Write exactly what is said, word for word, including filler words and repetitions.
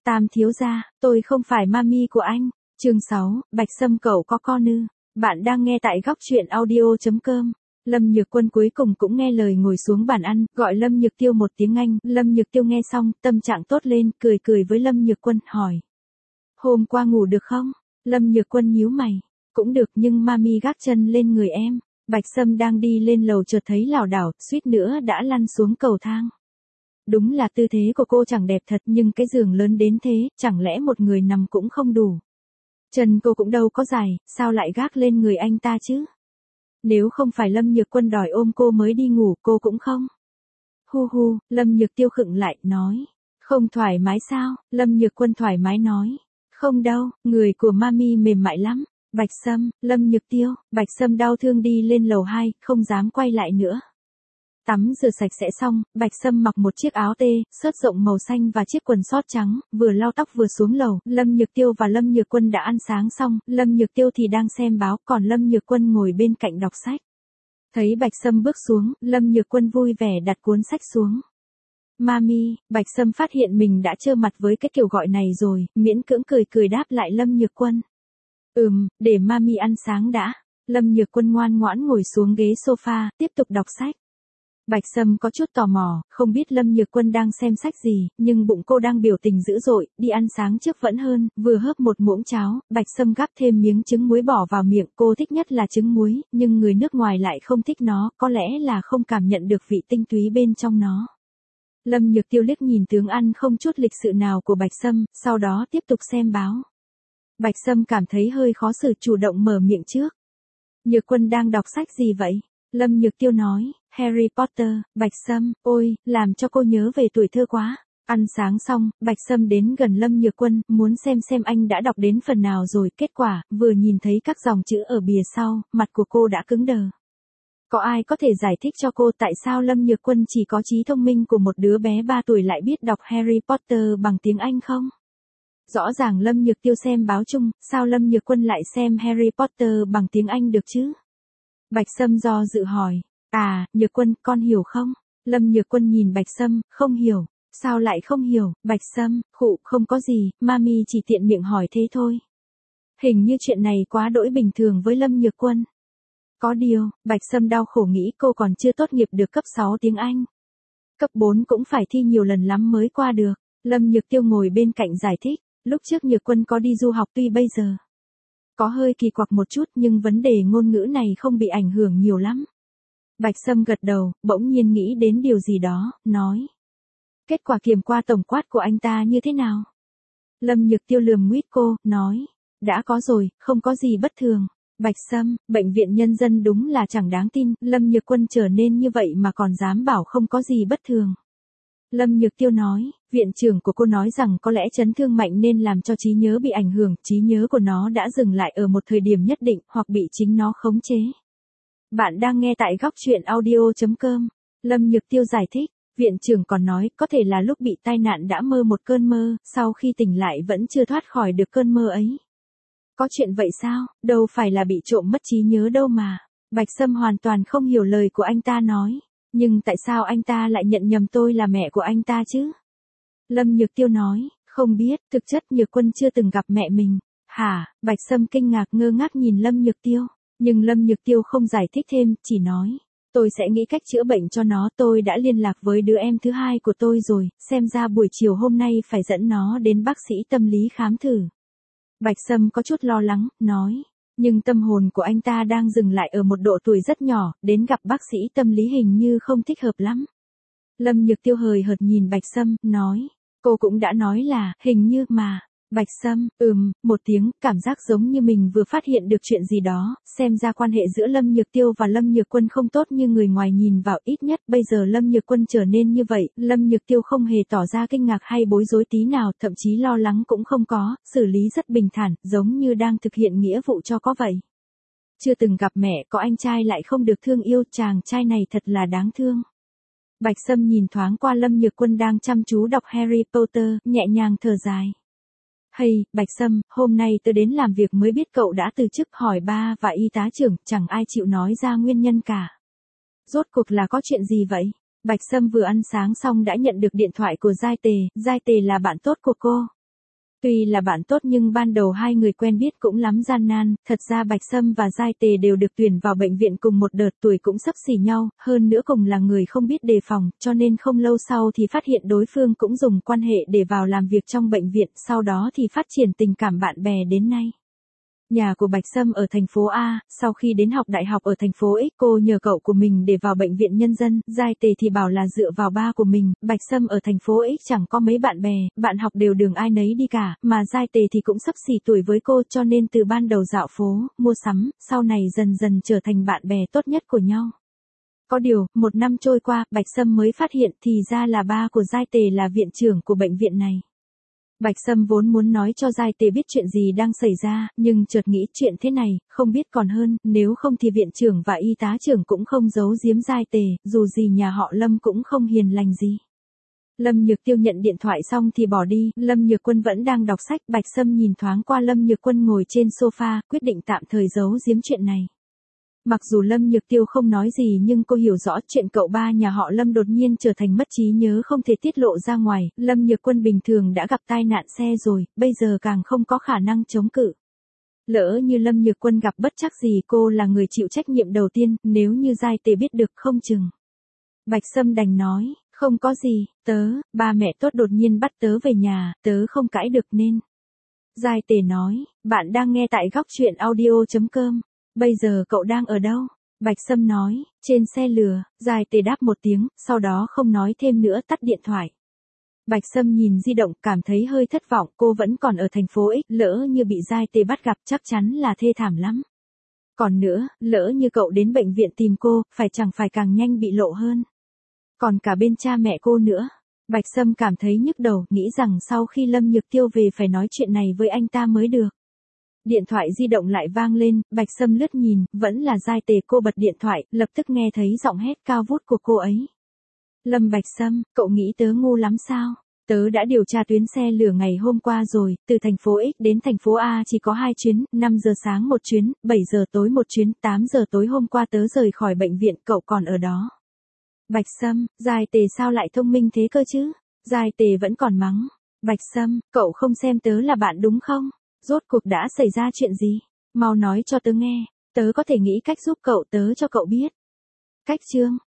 Tam thiếu gia, tôi không phải mami của anh. Chương sáu, Bạch Sâm cậu có con ư? Bạn đang nghe tại góc truyện audio chấm com. Lâm Nhược Quân cuối cùng cũng nghe lời ngồi xuống bàn ăn, gọi Lâm Nhược Tiêu một tiếng Anh. Lâm Nhược Tiêu nghe xong, tâm trạng tốt lên, cười cười với Lâm Nhược Quân, hỏi. Hôm qua ngủ được không? Lâm Nhược Quân nhíu mày. Cũng được nhưng mami gác chân lên người em. Bạch Sâm đang đi lên lầu chợt thấy lảo đảo, suýt nữa đã lăn xuống cầu thang. Đúng là tư thế của cô chẳng đẹp thật nhưng cái giường lớn đến thế, chẳng lẽ một người nằm cũng không đủ. Chân cô cũng đâu có dài, sao lại gác lên người anh ta chứ? Nếu không phải Lâm Nhược Quân đòi ôm cô mới đi ngủ cô cũng không. Hu hu, Lâm Nhược Tiêu khựng lại, nói. Không thoải mái sao? Lâm Nhược Quân thoải mái nói. Không đâu, người của mami mềm mại lắm. Bạch Sâm, Lâm Nhược Tiêu, Bạch Sâm đau thương đi lên lầu hai, không dám quay lại nữa. Tắm rửa sạch sẽ xong, Bạch Sâm mặc một chiếc áo tê, sớt rộng màu xanh và chiếc quần sót trắng, vừa lau tóc vừa xuống lầu. Lâm Nhược Tiêu và Lâm Nhược Quân đã ăn sáng xong, Lâm Nhược Tiêu thì đang xem báo, còn Lâm Nhược Quân ngồi bên cạnh đọc sách. Thấy Bạch Sâm bước xuống, Lâm Nhược Quân vui vẻ đặt cuốn sách xuống. Mami, Bạch Sâm phát hiện mình đã trơ mặt với cái kiểu gọi này rồi, miễn cưỡng cười cười đáp lại Lâm Nhược Quân. Ừm, để mami ăn sáng đã. Lâm Nhược Quân ngoan ngoãn ngồi xuống ghế sofa, tiếp tục đọc sách. Bạch Sâm có chút tò mò, không biết Lâm Nhược Quân đang xem sách gì, nhưng bụng cô đang biểu tình dữ dội, đi ăn sáng trước vẫn hơn, vừa hớp một muỗng cháo, Bạch Sâm gắp thêm miếng trứng muối bỏ vào miệng, cô thích nhất là trứng muối, nhưng người nước ngoài lại không thích nó, có lẽ là không cảm nhận được vị tinh túy bên trong nó. Lâm Nhược Tiêu liếc nhìn tướng ăn không chút lịch sự nào của Bạch Sâm, sau đó tiếp tục xem báo. Bạch Sâm cảm thấy hơi khó xử chủ động mở miệng trước. Nhược Quân đang đọc sách gì vậy? Lâm Nhược Tiêu nói, Harry Potter. Bạch Sâm, ôi, làm cho cô nhớ về tuổi thơ quá. Ăn sáng xong, Bạch Sâm đến gần Lâm Nhược Quân, muốn xem xem anh đã đọc đến phần nào rồi, kết quả, vừa nhìn thấy các dòng chữ ở bìa sau, mặt của cô đã cứng đờ. Có ai có thể giải thích cho cô tại sao Lâm Nhược Quân chỉ có trí thông minh của một đứa bé ba tuổi lại biết đọc Harry Potter bằng tiếng Anh không? Rõ ràng Lâm Nhược Tiêu xem báo chung, sao Lâm Nhược Quân lại xem Harry Potter bằng tiếng Anh được chứ? Bạch Sâm do dự hỏi, à, Nhược Quân, con hiểu không? Lâm Nhược Quân nhìn Bạch Sâm, không hiểu, sao lại không hiểu? Bạch Sâm, khụ, không có gì, mami chỉ tiện miệng hỏi thế thôi. Hình như chuyện này quá đỗi bình thường với Lâm Nhược Quân. Có điều, Bạch Sâm đau khổ nghĩ cô còn chưa tốt nghiệp được cấp sáu tiếng Anh. Cấp bốn cũng phải thi nhiều lần lắm mới qua được. Lâm Nhược Tiêu ngồi bên cạnh giải thích, lúc trước Nhược Quân có đi du học tuy bây giờ có hơi kỳ quặc một chút nhưng vấn đề ngôn ngữ này không bị ảnh hưởng nhiều lắm. Bạch Sâm gật đầu, bỗng nhiên nghĩ đến điều gì đó, nói. Kết quả kiểm qua tổng quát của anh ta như thế nào? Lâm Nhược Tiêu lườm nguyết cô, nói. Đã có rồi, không có gì bất thường. Bạch Sâm, bệnh viện nhân dân đúng là chẳng đáng tin, Lâm Nhược Quân trở nên như vậy mà còn dám bảo không có gì bất thường. Lâm Nhược Tiêu nói, viện trưởng của cô nói rằng có lẽ chấn thương mạnh nên làm cho trí nhớ bị ảnh hưởng, trí nhớ của nó đã dừng lại ở một thời điểm nhất định hoặc bị chính nó khống chế. Bạn đang nghe tại góc truyện audio chấm com. Lâm Nhược Tiêu giải thích, viện trưởng còn nói có thể là lúc bị tai nạn đã mơ một cơn mơ, sau khi tỉnh lại vẫn chưa thoát khỏi được cơn mơ ấy. Có chuyện vậy sao, đâu phải là bị trộm mất trí nhớ đâu mà. Bạch Sâm hoàn toàn không hiểu lời của anh ta nói. Nhưng tại sao anh ta lại nhận nhầm tôi là mẹ của anh ta chứ? Lâm Nhược Tiêu nói, không biết, thực chất Nhược Quân chưa từng gặp mẹ mình. Hả? Bạch Sâm kinh ngạc ngơ ngác nhìn Lâm Nhược Tiêu. Nhưng Lâm Nhược Tiêu không giải thích thêm, chỉ nói, tôi sẽ nghĩ cách chữa bệnh cho nó, tôi đã liên lạc với đứa em thứ hai của tôi rồi, xem ra buổi chiều hôm nay phải dẫn nó đến bác sĩ tâm lý khám thử. Bạch Sâm có chút lo lắng, nói. Nhưng tâm hồn của anh ta đang dừng lại ở một độ tuổi rất nhỏ, đến gặp bác sĩ tâm lý hình như không thích hợp lắm. Lâm Nhược Tiêu hời hợt nhìn Bạch Sâm, nói. Cô cũng đã nói là, hình như mà. Bạch Sâm, ừm, một tiếng, cảm giác giống như mình vừa phát hiện được chuyện gì đó, xem ra quan hệ giữa Lâm Nhược Tiêu và Lâm Nhược Quân không tốt như người ngoài nhìn vào, ít nhất bây giờ Lâm Nhược Quân trở nên như vậy, Lâm Nhược Tiêu không hề tỏ ra kinh ngạc hay bối rối tí nào, thậm chí lo lắng cũng không có, xử lý rất bình thản, giống như đang thực hiện nghĩa vụ cho có vậy. Chưa từng gặp mẹ, có anh trai lại không được thương yêu, chàng trai này thật là đáng thương. Bạch Sâm nhìn thoáng qua Lâm Nhược Quân đang chăm chú đọc Harry Potter, nhẹ nhàng thở dài. Hay, Bạch Sâm, hôm nay tôi đến làm việc mới biết cậu đã từ chức, hỏi ba và y tá trưởng, chẳng ai chịu nói ra nguyên nhân cả. Rốt cuộc là có chuyện gì vậy? Bạch Sâm vừa ăn sáng xong đã nhận được điện thoại của Giai Tề, Giai Tề là bạn tốt của cô. Tuy là bạn tốt nhưng ban đầu hai người quen biết cũng lắm gian nan, thật ra Bạch Sâm và Giai Tề đều được tuyển vào bệnh viện cùng một đợt, tuổi cũng xấp xỉ nhau, hơn nữa cùng là người không biết đề phòng, cho nên không lâu sau thì phát hiện đối phương cũng dùng quan hệ để vào làm việc trong bệnh viện, sau đó thì phát triển tình cảm bạn bè đến nay. Nhà của Bạch Sâm ở thành phố A, sau khi đến học đại học ở thành phố X, cô nhờ cậu của mình để vào bệnh viện nhân dân, Giai Tề thì bảo là dựa vào ba của mình, Bạch Sâm ở thành phố X chẳng có mấy bạn bè, bạn học đều đường ai nấy đi cả, mà Giai Tề thì cũng xấp xỉ tuổi với cô, cho nên từ ban đầu dạo phố, mua sắm, sau này dần dần trở thành bạn bè tốt nhất của nhau. Có điều, một năm trôi qua, Bạch Sâm mới phát hiện thì ra là ba của Giai Tề là viện trưởng của bệnh viện này. Bạch Sâm vốn muốn nói cho Giai Tề biết chuyện gì đang xảy ra, nhưng chợt nghĩ chuyện thế này, không biết còn hơn, nếu không thì viện trưởng và y tá trưởng cũng không giấu giếm Giai Tề, dù gì nhà họ Lâm cũng không hiền lành gì. Lâm Nhược Tiêu nhận điện thoại xong thì bỏ đi, Lâm Nhược Quân vẫn đang đọc sách, Bạch Sâm nhìn thoáng qua Lâm Nhược Quân ngồi trên sofa, quyết định tạm thời giấu giếm chuyện này. Mặc dù Lâm Nhược Tiêu không nói gì nhưng cô hiểu rõ chuyện cậu ba nhà họ Lâm đột nhiên trở thành mất trí nhớ không thể tiết lộ ra ngoài, Lâm Nhược Quân bình thường đã gặp tai nạn xe rồi, bây giờ càng không có khả năng chống cự. Lỡ như Lâm Nhược Quân gặp bất trắc gì cô là người chịu trách nhiệm đầu tiên, nếu như Giai Tề biết được không chừng. Bạch Sâm đành nói, không có gì, tớ, ba mẹ tốt đột nhiên bắt tớ về nhà, tớ không cãi được nên. Giai Tề nói, bạn đang nghe tại góc truyện audio chấm com. Bây giờ cậu đang ở đâu? Bạch Sâm nói, trên xe lừa, Giai Tề đáp một tiếng, sau đó không nói thêm nữa tắt điện thoại. Bạch Sâm nhìn di động, cảm thấy hơi thất vọng, cô vẫn còn ở thành phố X, lỡ như bị Giai Tề bắt gặp chắc chắn là thê thảm lắm. Còn nữa, lỡ như cậu đến bệnh viện tìm cô, phải chẳng phải càng nhanh bị lộ hơn. Còn cả bên cha mẹ cô nữa. Bạch Sâm cảm thấy nhức đầu, nghĩ rằng sau khi Lâm Nhược Tiêu về phải nói chuyện này với anh ta mới được. Điện thoại di động lại vang lên, Bạch Sâm lướt nhìn, vẫn là Giai Tề, cô bật điện thoại, lập tức nghe thấy giọng hét cao vút của cô ấy. Lâm Bạch Sâm, cậu nghĩ tớ ngu lắm sao? Tớ đã điều tra tuyến xe lửa ngày hôm qua rồi, từ thành phố X đến thành phố A chỉ có hai chuyến, năm giờ sáng một chuyến, bảy giờ tối một chuyến, tám giờ tối hôm qua tớ rời khỏi bệnh viện, cậu còn ở đó. Bạch Sâm, Giai Tề sao lại thông minh thế cơ chứ? Giai Tề vẫn còn mắng. Bạch Sâm, cậu không xem tớ là bạn đúng không? Rốt cuộc đã xảy ra chuyện gì? Mau nói cho tớ nghe, tớ có thể nghĩ cách giúp cậu, tớ cho cậu biết. Cách chương